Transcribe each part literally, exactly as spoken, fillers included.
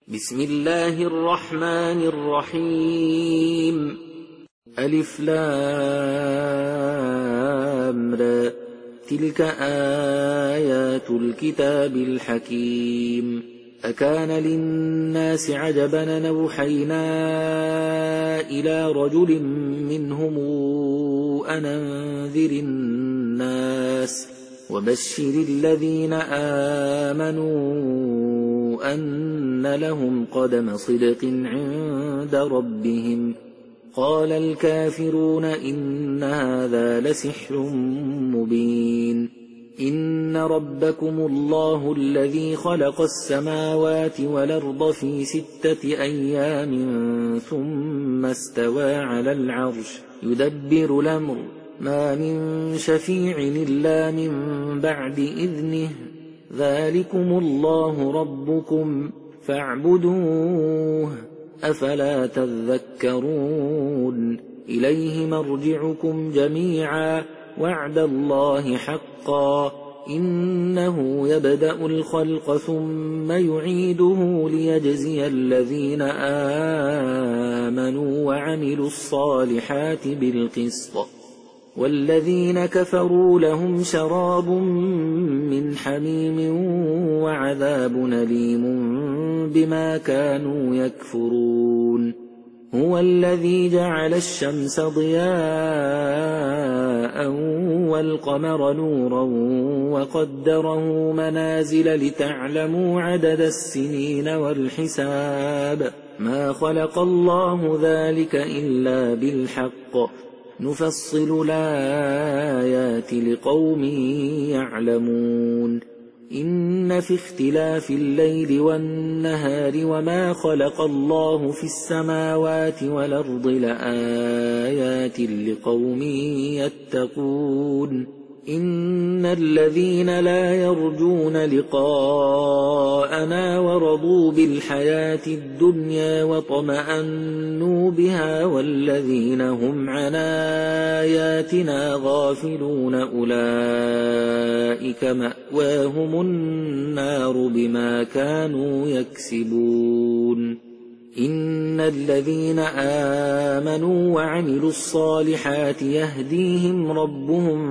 بسم الله الرحمن الرحيم. ألف لام را، تلك آيات الكتاب الحكيم. أكان للناس عجبا أن أوحينا إلى رجل منهم أن أنذر الناس وبشر الذين آمنوا أن لهم قدم صدق عند ربهم. قال الكافرون إن هذا لسحر مبين. إن ربكم الله الذي خلق السماوات والأرض في ستة أيام ثم استوى على العرش يدبر الأمر ما من شفيع إلا من بعد إذنه ذلكم الله ربكم فاعبدوه أفلا تذكرون. إليه مرجعكم جميعا وعد الله حقا إنه يبدأ الخلق ثم يعيده ليجزي الذين آمنوا وعملوا الصالحات بالقسط والذين كفروا لهم شراب من حميم وعذاب أليم بما كانوا يكفرون. هو الذي جعل الشمس ضياء والقمر نورا وقدره منازل لتعلموا عدد السنين والحساب ما خلق الله ذلك إلا بالحق نفصل الآيات لقوم يعلمون. إن في اختلاف الليل والنهار وما خلق الله في السماوات والأرض لآيات لقوم يتقون. إن الذين لا يرجون لقاءنا ورضوا بالحياة الدنيا وطمأنوا بها والذين هم عن آياتنا غافلون أولئك مأواهم النار بما كانوا يكسبون. إن الذين آمنوا وعملوا الصالحات يهديهم ربهم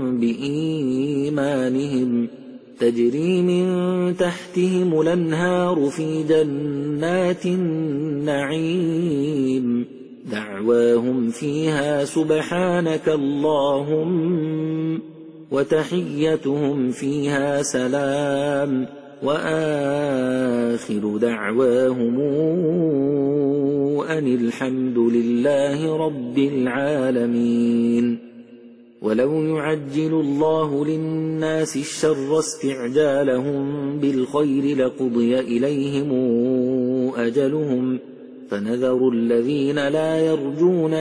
بإيمانهم تجري من تحتهم الأنهار في جنات النعيم دعواهم فيها سبحانك اللهم وتحيتهم فيها سلام وآخر دعواهم أن الحمد لله رب العالمين. ولو يعجل الله للناس الشر استعجالهم بالخير لقضي إليهم أجلهم فنذر الذين لا يرجون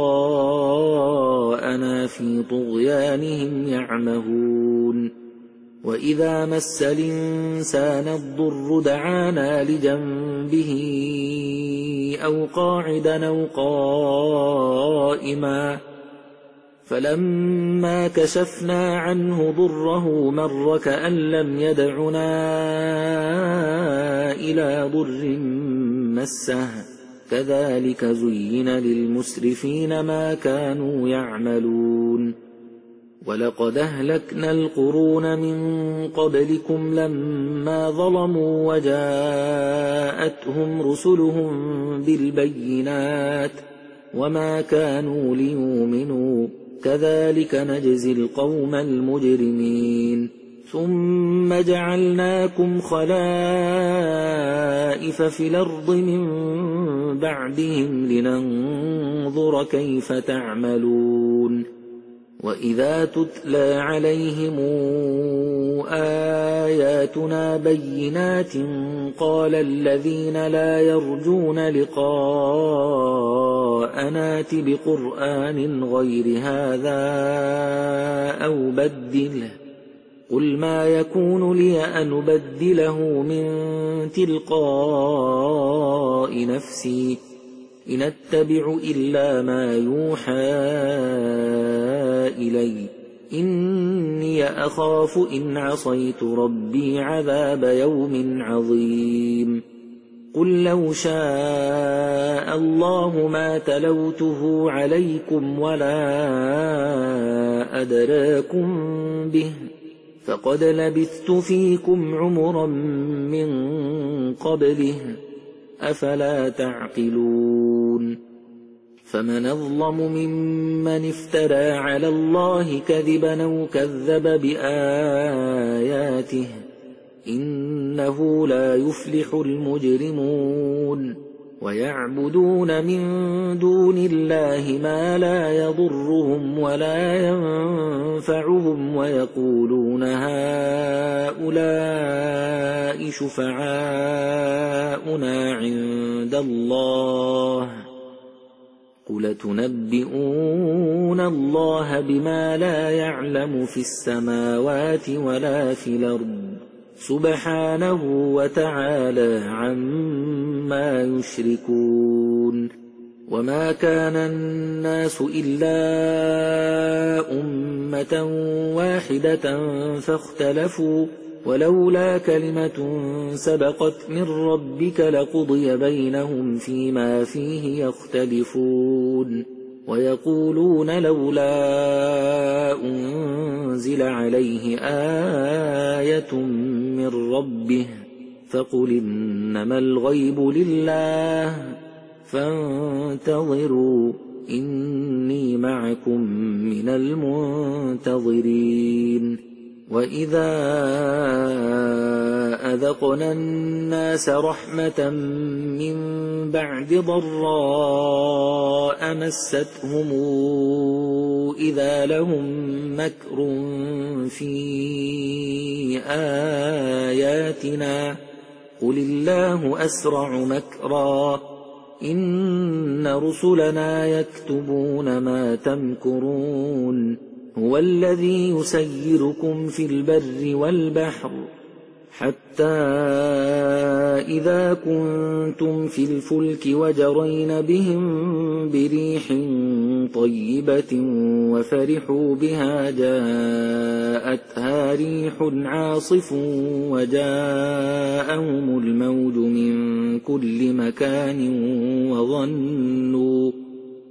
لقاءنا في طغيانهم يعمهون. وإذا مس الإنسان الضر دعانا لجنبه أو قاعدا أو قائما فلما كشفنا عنه ضره مر كأن لم يدعنا إلى ضر مسه كذلك زين للمسرفين ما كانوا يعملون. ولقد أهلكنا القرون من قبلكم لما ظلموا وجاءتهم رسلهم بالبينات وما كانوا ليؤمنوا كذلك نجزي القوم المجرمين. ثم جعلناكم خلائف في الأرض من بعدهم لننظر كيف تعملون. وإذا تتلى عليهم آياتنا بينات قال الذين لا يرجون لقاءنا ائت بقرآن غير هذا أو بدله قل ما يكون لي أن أبدله من تلقاء نفسي إن أتبع إلا ما يوحى إلي إني أخاف إن عصيت ربي عذاب يوم عظيم. قل لو شاء الله ما تلوته عليكم ولا أدراكم به فقد لبثت فيكم عمرا من قبله أفلا تعقلون فمن أظلم ممن افترى على الله كذبا أو كذب بآياته إنه لا يفلح المجرمون ويعبدون من دون الله ما لا يضرهم ولا ينفعهم ويقولون هؤلاء شفعاؤنا عند الله قل تنبئون الله بما لا يعلم في السماوات ولا في الأرض سبحانه وتعالى عما يشركون وما كان الناس إلا أمة واحدة فاختلفوا ولولا كلمة سبقت من ربك لقضي بينهم فيما فيه يختلفون ويقولون لولا أنزل عليه آية من ربه فقل إنما الغيب لله فانتظروا إني معكم من المنتظرين وإذا أذقنا الناس رحمة من بعد ضراء مستهم إذا لهم مكر في آياتنا قل الله أسرع مكرا إن رسلنا يكتبون ما تمكرون هو الذي يسيركم في البر والبحر حتى إذا كنتم في الفلك وجرين بهم بريح طيبة وفرحوا بها جاءتها ريح عاصف وجاءهم الموج من كل مكان وظنوا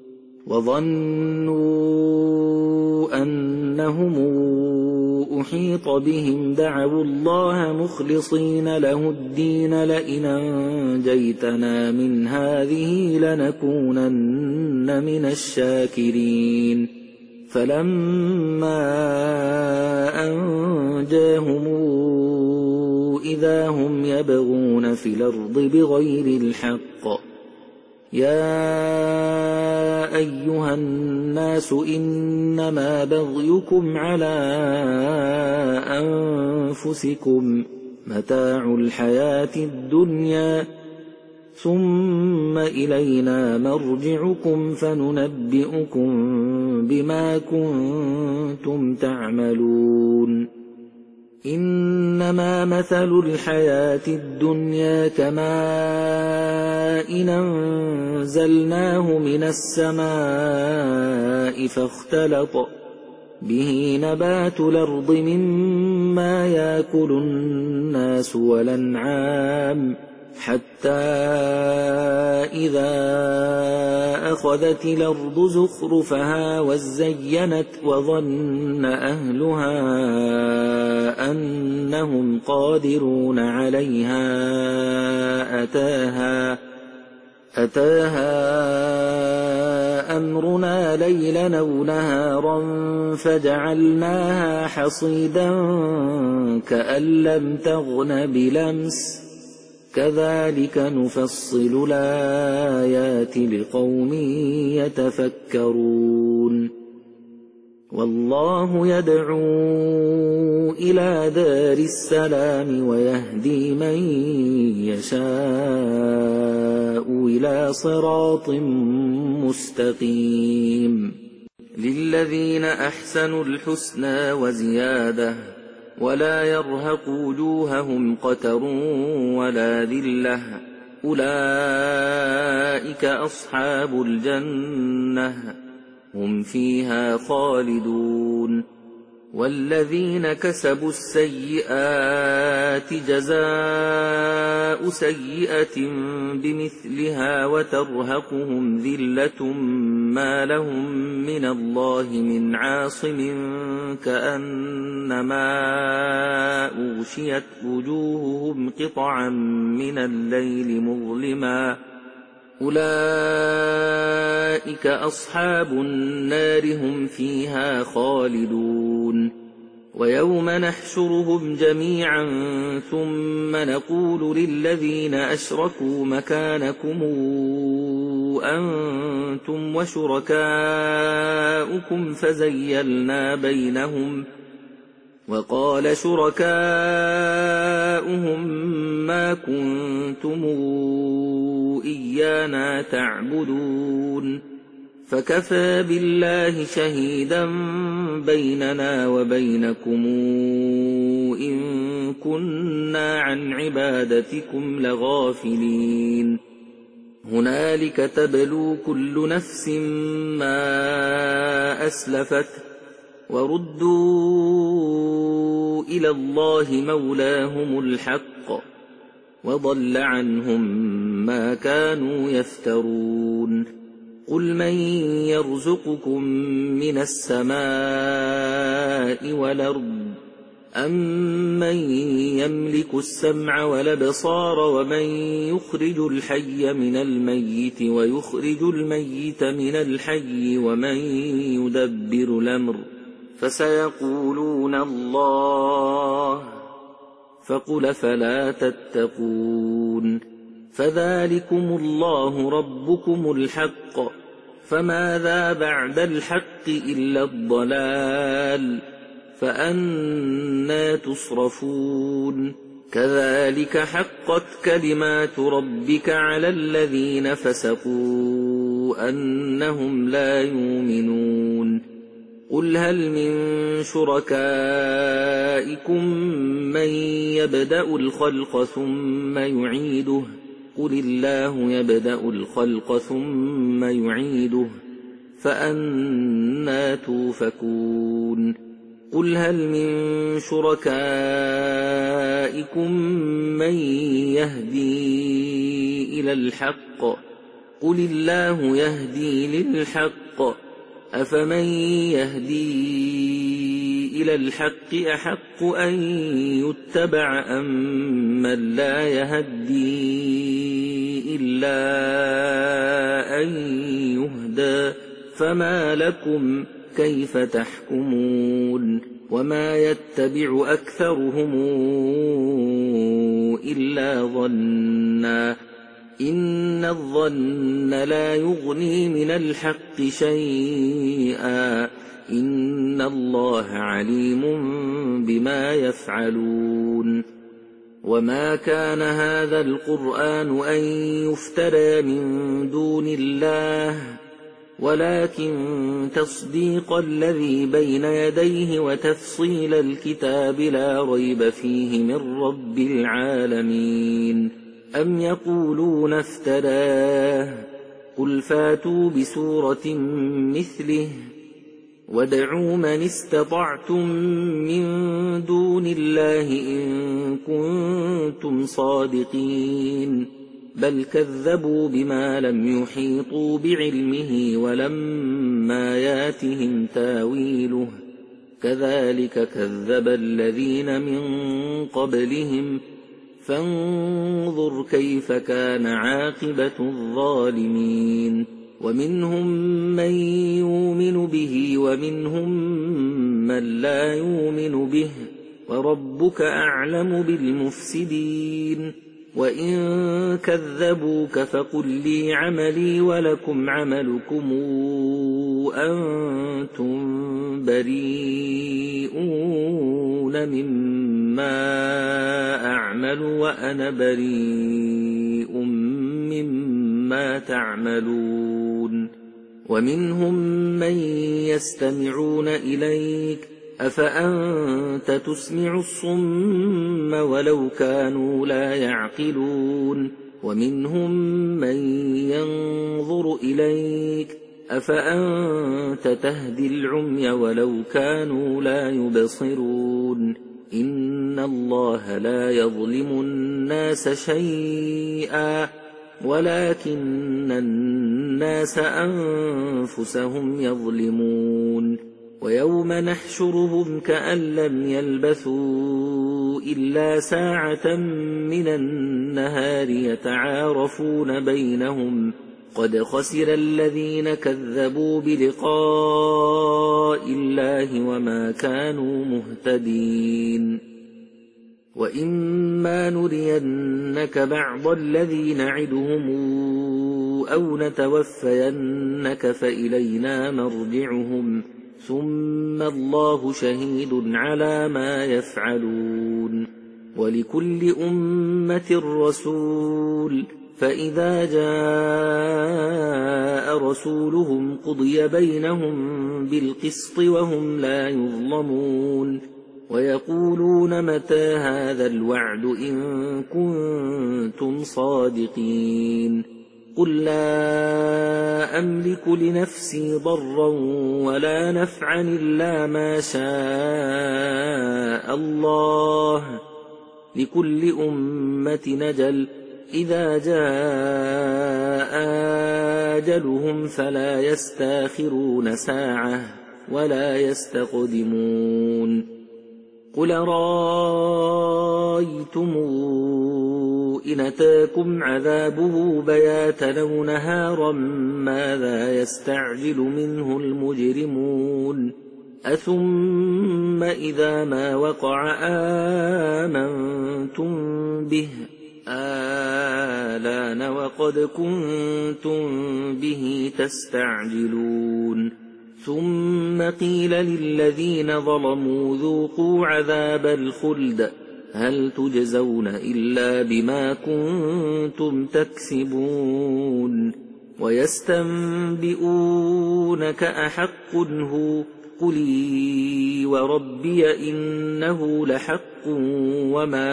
وظنوا أنهم أحيط بهم دعوا الله مخلصين له الدين لئن أنجيتنا من هذه لنكونن من الشاكرين فلما أنجاهم إذا هم يبغون في الأرض بغير الحق يا أيها الناس إنما بغيكم على أنفسكم متاع الحياة الدنيا ثم إلينا مرجعكم فننبئكم بما كنتم تعملون إنما مثل الحياة الدنيا كماء أنزلناه من السماء فاختلط به نبات الأرض مما يأكل الناس والأنعام حتى إذا أخذت الأرض زخرفها وزينت وظن أهلها أنهم قادرون عليها أتاها أتاها أمرنا ليلا أو نهارا فجعلناها حصيدا كأن لم تغن بلمس كذلك نفصل الآيات لقوم يتفكرون والله يدعو إلى دار السلام ويهدي من يشاء إلى صراط مستقيم للذين أحسنوا الحسنى وزيادة ولا يرهق وجوههم قتر ولا ذلة أولئك أصحاب الجنة هم فيها خالدون والذين كسبوا السيئات جزاء سيئة بمثلها وترهقهم ذلة ما لهم من الله من عاصم كأنما أغشيت وجوههم قطعا من الليل مظلما أولئك أصحاب النار هم فيها خالدون ويوم نحشرهم جميعا ثم نقول للذين أشركوا مكانكم أنتم وشركاؤكم فزيلنا بينهم وقال شركاؤهم ما كنتم إيانا تعبدون فكفى بالله شهيدا بيننا وبينكم إن كنا عن عبادتكم لغافلين هنالك تبلو كل نفس ما أسلفت وردوا إلى الله مولاهم الحق وضل عنهم ما كانوا يفترون قل من يرزقكم من السماء والأرض أمن يملك السمع والأبصار ومن يخرج الحي من الميت ويخرج الميت من الحي ومن يدبر الأمر فسيقولون الله فقل فلا تتقون فذلكم الله ربكم الحق فماذا بعد الحق إلا الضلال فأنى تصرفون كذلك حقت كلمات ربك على الذين فسقوا أنهم لا يؤمنون قل هل من شركائكم من يبدأ الخلق ثم يعيده قل الله يبدأ الخلق ثم يعيده فأنى توفكون قل هل من شركائكم من يهدي إلى الحق قل الله يهدي للحق أفمن يهدي إلى الحق أحق أن يتبع أم من لا يهدي إلا أن يهدى فما لكم كيف تحكمون وما يتبع أكثرهم إلا ظنا إن الظن لا يغني من الحق شيئا إن الله عليم بما يفعلون وما كان هذا القرآن أن يفترى من دون الله ولكن تصديق الذي بين يديه وتفصيل الكتاب لا ريب فيه من رب العالمين أم يقولون افتراه قل فاتوا بسورة مثله وادعوا من استطعتم من دون الله إن كنتم صادقين بل كذبوا بما لم يحيطوا بعلمه ولما ياتهم تاويله كذلك كذب الذين من قبلهم فانظر كيف كان عاقبة الظالمين ومنهم من يؤمن به ومنهم من لا يؤمن به وربك أعلم بالمفسدين وإن كذبوك فقل لي عملي ولكم عملكم أنتم بريئون مما أعمل وأنا بريء مما تعملون ومنهم من يستمعون إليك أفأنت تسمع الصم ولو كانوا لا يعقلون ومنهم من ينظر إليك أفأنت تهدي العمي ولو كانوا لا يبصرون إن الله لا يظلم الناس شيئا ولكن الناس أنفسهم يظلمون ويوم نحشرهم كأن لم يلبثوا إلا ساعة من النهار يتعارفون بينهم قد خسر الذين كذبوا بلقاء الله وما كانوا مهتدين وإما نرينك بعض الذي نعدهم أو نتوفينك فإلينا مرجعهم ثم الله شهيد على ما يفعلون ولكل أمة رسول فإذا جاء رسولهم قضي بينهم بالقسط وهم لا يظلمون ويقولون متى هذا الوعد إن كنتم صادقين قل لا أملك لنفسي ضرا ولا نفعا إلا ما شاء الله لكل أمة نجل إذا جاء أجلهم فلا يستاخرون ساعة ولا يستقدمون قل رأيتم إن أتاكم عذابه بياتا أو نهارا ماذا يستعجل منه المجرمون أثم إذا ما وقع آمنتم به آلان وقد كنتم به تستعجلون ثم قيل للذين ظلموا ذوقوا عذاب الخلد هل تجزون إلا بما كنتم تكسبون ويستنبئونك أحق هو قلي وربي إنه لحق وما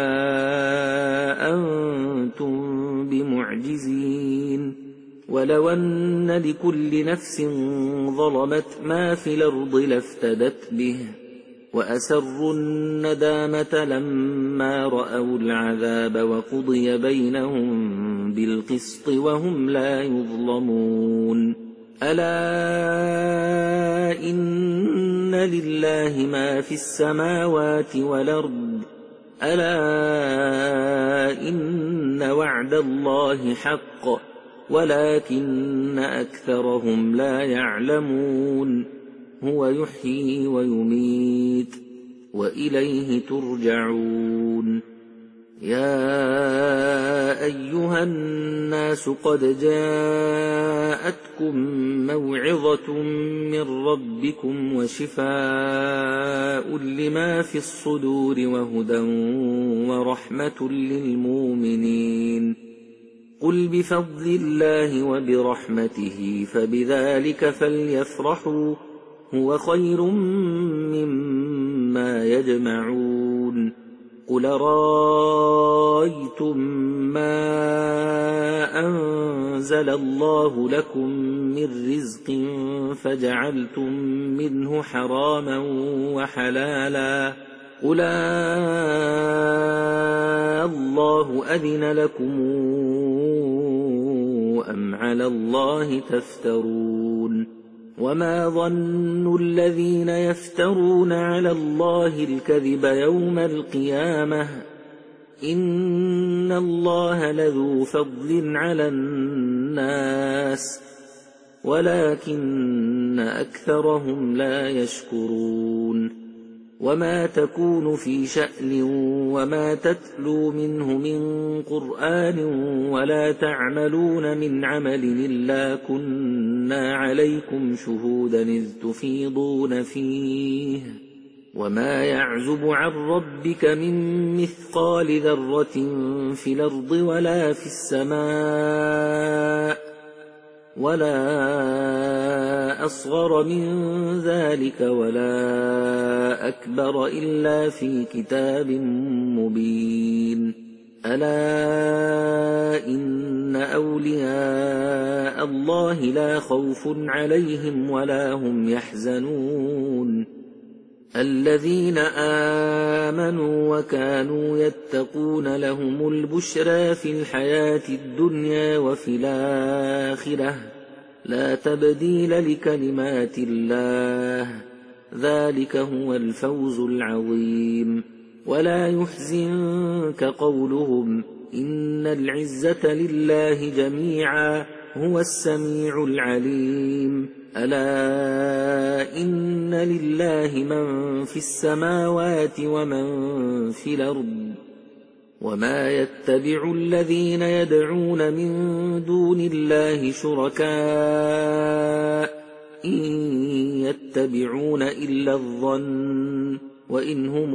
أنتم بمعجزين ولو أن لكل نفس ظلمت ما في الأرض لافتدت به وأسروا الندامة لما رأوا العذاب وقضي بينهم بالقسط وهم لا يظلمون ألا إن لله ما في السماوات والأرض ألا إن وعد الله حق ولكن أكثرهم لا يعلمون هو يحيي ويميت وإليه ترجعون يا أيها الناس قد جاءتكم موعظة من ربكم وشفاء لما في الصدور وهدى ورحمة للمؤمنين قل بفضل الله وبرحمته فبذلك فليفرحوا هو خير مما يجمعون قل رأيتم ما أنزل الله لكم من رزق فجعلتم منه حراما وحلالا قل الله أذن لكم أم على الله تفترون وما ظن الذين يفترون على الله الكذب يوم القيامة إن الله لذو فضل على الناس ولكن أكثرهم لا يشكرون وما تكون في شأن وما تتلو منه من قرآن ولا تعملون من عمل إلا كنا عليكم شهودا إذ تفيضون فيه وما يعزب عن ربك من مثقال ذرة في الأرض ولا في السماء ولا أصغر من ذلك ولا أكبر إلا في كتاب مبين ألا إن أولياء الله لا خوف عليهم ولا هم يحزنون الذين آمنوا وكانوا يتقون لهم البشرى في الحياة الدنيا وفي الآخرة لا تبديل لكلمات الله ذلك هو الفوز العظيم ولا يحزنك قولهم إن العزة لله جميعا هو السميع العليم ألا إن لله من في السماوات ومن في الأرض وما يتبع الذين يدعون من دون الله شركاء إن يتبعون إلا الظن وإن هم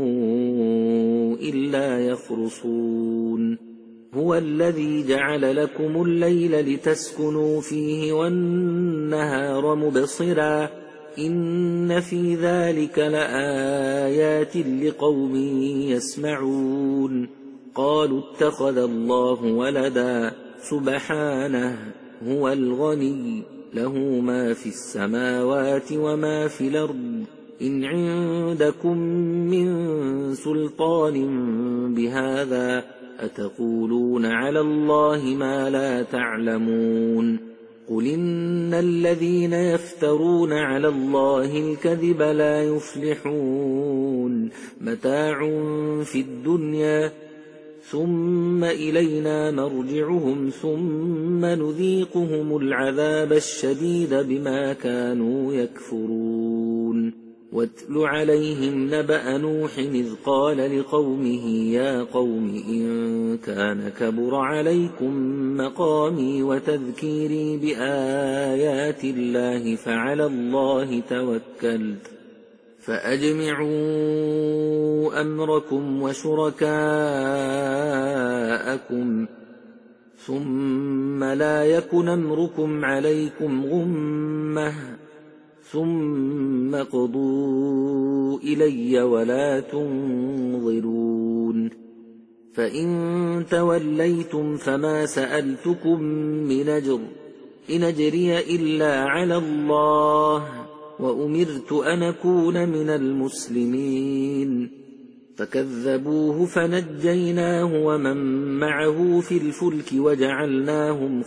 إلا يخرصون هو الذي جعل لكم الليل لتسكنوا فيه والنهار مبصرا إن في ذلك لآيات لقوم يسمعون قالوا اتخذ الله ولدا سبحانه هو الغني له ما في السماوات وما في الأرض إن عندكم من سلطان بهذا أتقولون على الله ما لا تعلمون قل إن الذين يفترون على الله الكذب لا يفلحون متاع في الدنيا ثم إلينا مرجعهم ثم نذيقهم العذاب الشديد بما كانوا يكفرون واتل عليهم نبأ نوح إذ قال لقومه يا قوم إن كان كبر عليكم مقامي وتذكيري بآيات الله فعلى الله توكلت فأجمعوا أمركم وشركاءكم ثم لا يكن أمركم عليكم غمة ثم اقضوا إلي ولا تنظرون فإن توليتم فما سألتكم من أجر إن أجري إلا على الله وأمرت أن أكون من المسلمين فكذبوه فنجيناه ومن معه في الفلك وجعلناهم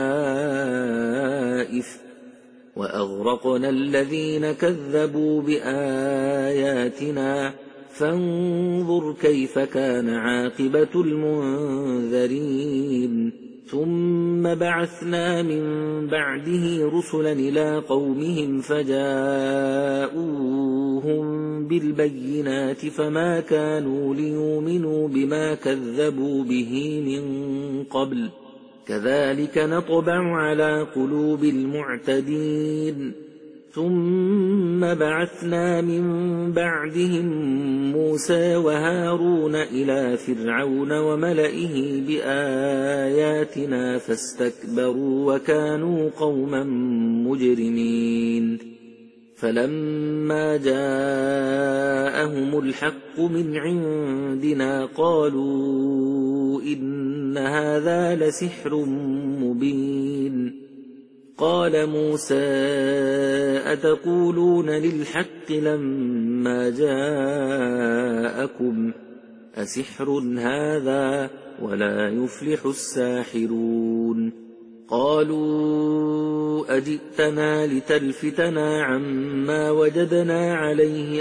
خلائف وأغرقنا الذين كذبوا بآياتنا فانظر كيف كان عاقبة المنذرين ثم بعثنا من بعده رسلا إلى قومهم فجاءوهم بالبينات فما كانوا ليؤمنوا بما كذبوا به من قبل كذلك نطبع على قلوب المعتدين ثم بعثنا من بعدهم موسى وهارون إلى فرعون وملئه بآياتنا فاستكبروا وكانوا قوما مجرمين فلما جاءهم الحق من عندنا قالوا إن هذا لسحر مبين قال موسى أتقولون للحق لما جاءكم أسحر هذا ولا يفلح الساحرون قالوا أجئتنا لتلفتنا عما وجدنا عليه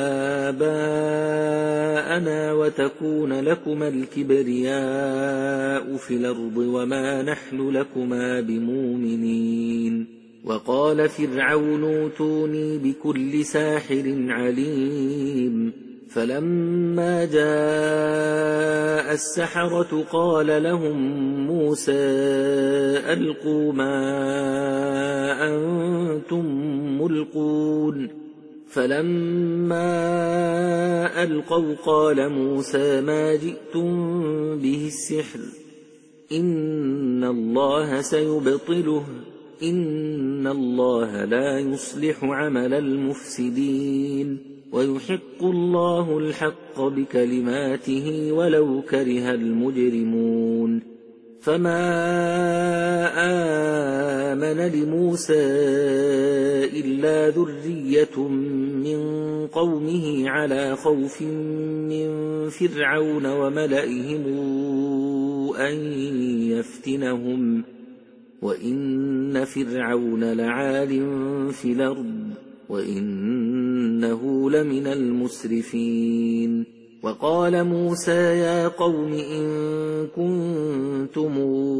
آباءنا وتكون لكما الكبرياء في الأرض وما نحن لكما بمؤمنين وقال فرعون اوتوني بكل ساحر عليم فلما جاء السحرة قال لهم موسى ألقوا ما أنتم ملقون فلما ألقوا قال موسى ما جئتم به السحر إن الله سيبطله إن الله لا يصلح عمل المفسدين ويحق الله الحق بكلماته ولو كره المجرمون فما آمن لموسى إلا ذرية من قومه على خوف من فرعون وملئهم أن يفتنهم وإن فرعون لعال في الأرض وإنه لمن المسرفين وقال موسى يا قوم إن كنتم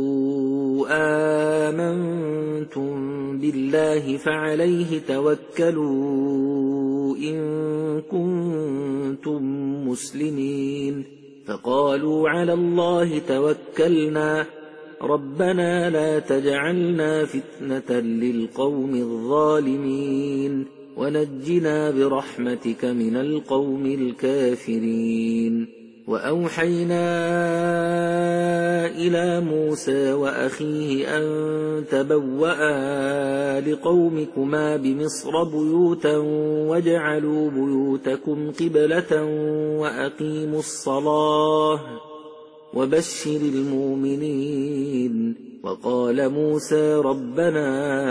آمنتم بالله فعليه توكلوا إن كنتم مسلمين فقالوا على الله توكلنا ربنا لا تجعلنا فتنة للقوم الظالمين ونجنا برحمتك من القوم الكافرين وأوحينا إلى موسى وأخيه أن تبوأا لقومكما بمصر بيوتا واجعلوا بيوتكم قبلة وأقيموا الصلاة وبشر المؤمنين وقال موسى ربنا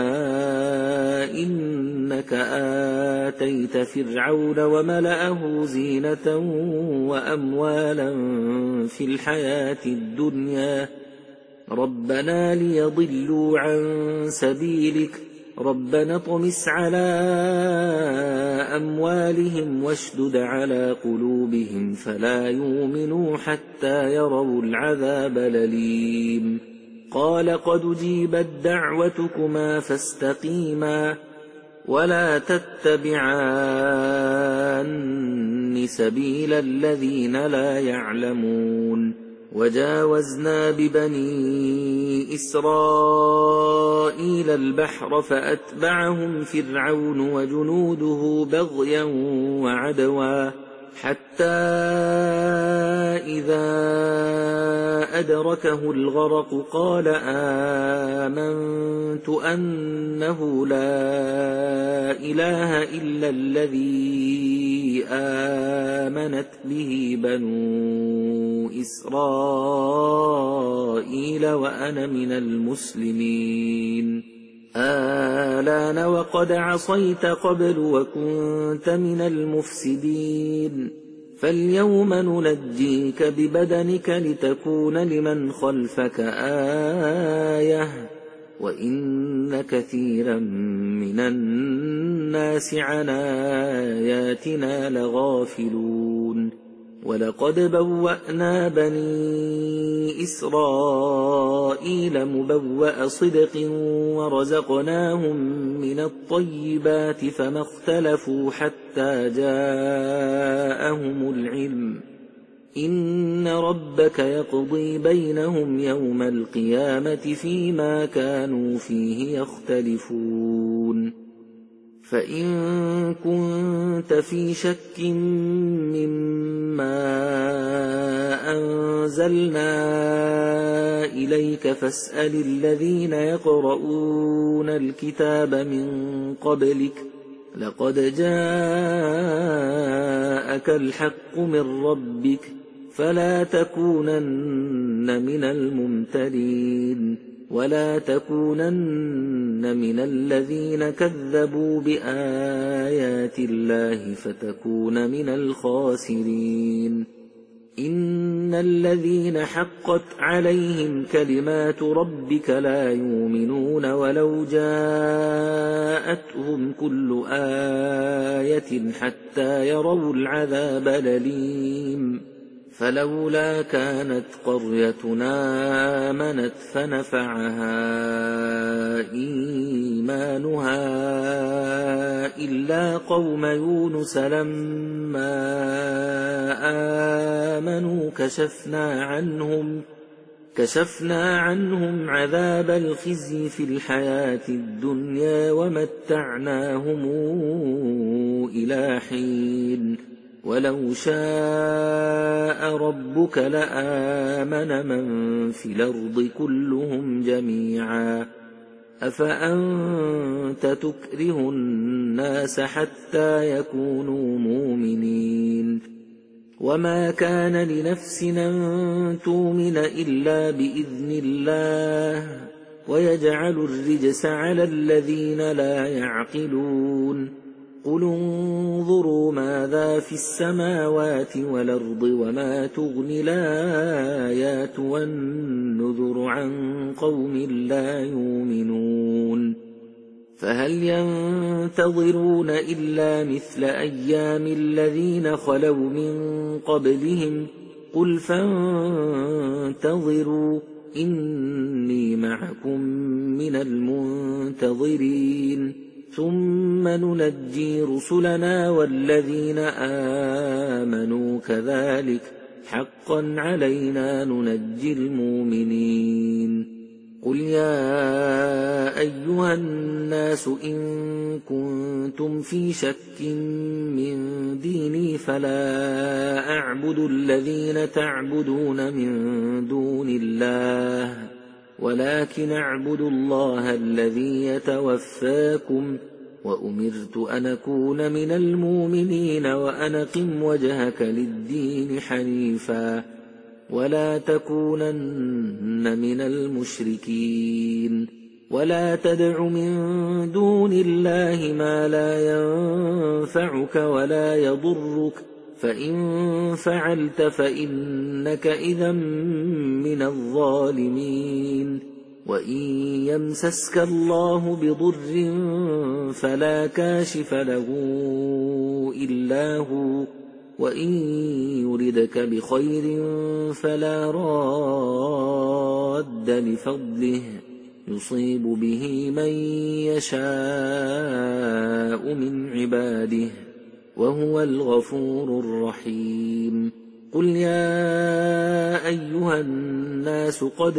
إنك آتيت فرعون وملأه زينة وأموالا في الحياة الدنيا ربنا ليضلوا عن سبيلك ربنا اطمس على أموالهم واشدد على قلوبهم فلا يؤمنوا حتى يروا العذاب الأليم قال قد جيبت دعوتكما فاستقيما ولا تتبعان سبيل الذين لا يعلمون وجاوزنا ببني إسرائيل البحر فأتبعهم فرعون وجنوده بغيا وعدوا حتى إذا أدركه الغرق قال آمنت أنه لا إله إلا الذي آمنت به بنو إسرائيل وأنا من المسلمين آلان وقد عصيت قبل وكنت من المفسدين فاليوم ننجيك ببدنك لتكون لمن خلفك آية وإن كثيرا من الناس عن آياتنا لغافلون ولقد بوأنا بني إسرائيل مبوأ صدق ورزقناهم من الطيبات فما اختلفوا حتى جاءهم العلم إن ربك يقضي بينهم يوم القيامة فيما كانوا فيه يختلفون فإن كنت في شك مما أنزلنا إليك فاسأل الذين يقرؤون الكتاب من قبلك لقد جاءك الحق من ربك فلا تكونن من الممترين ولا تكونن من الذين كذبوا بآيات الله فتكون من الخاسرين إن الذين حقت عليهم كلمات ربك لا يؤمنون ولو جاءتهم كل آية حتى يروا العذاب الأليم فلولا كانت قريتنا آمنت فنفعها إيمانها إلا قوم يونس لما آمنوا كشفنا عنهم كشفنا عنهم عذاب الخزي في الحياة الدنيا ومتعناهم إلى حين ولو شاء ربك لآمن من في الأرض كلهم جميعا أفأنت تكره الناس حتى يكونوا مؤمنين وما كان لنفس أن تؤمن إلا بإذن الله ويجعل الرجس على الذين لا يعقلون قل انظروا ماذا في السماوات والأرض وما تغني الآيات والنذر عن قوم لا يؤمنون فهل ينتظرون إلا مثل أيام الذين خلوا من قبلهم قل فانتظروا إني معكم من المنتظرين ثم ننجي رسلنا والذين آمنوا كذلك حقا علينا ننجي المؤمنين قل يا أيها الناس إن كنتم في شك من ديني فلا أعبد الذين تعبدون من دون الله ولكن أعبد الله الذي يتوفاكم وأمرت أن أكون من المؤمنين وأن أقم وجهك للدين حنيفا ولا تكونن من المشركين ولا تدع من دون الله ما لا ينفعك ولا يضرك فإن فعلت فإنك إذا من الظالمين وإن يمسسك الله بضر فلا كاشف له إلا هو وإن يردك بخير فلا راد لفضله يصيب به من يشاء من عباده وهو الغفور الرحيم قل يا أيها الناس قد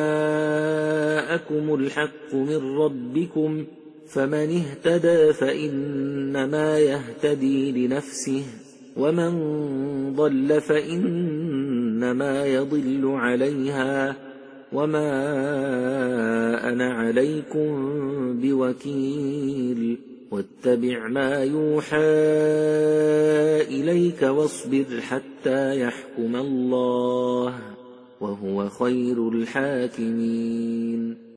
جاءكم الحق من ربكم فمن اهتدى فإنما يهتدي لنفسه ومن ضل فإنما يضل عليها وما أنا عليكم بوكيل واتبع ما يوحى إليك واصبر حتى يحكم الله وهو خير الحاكمين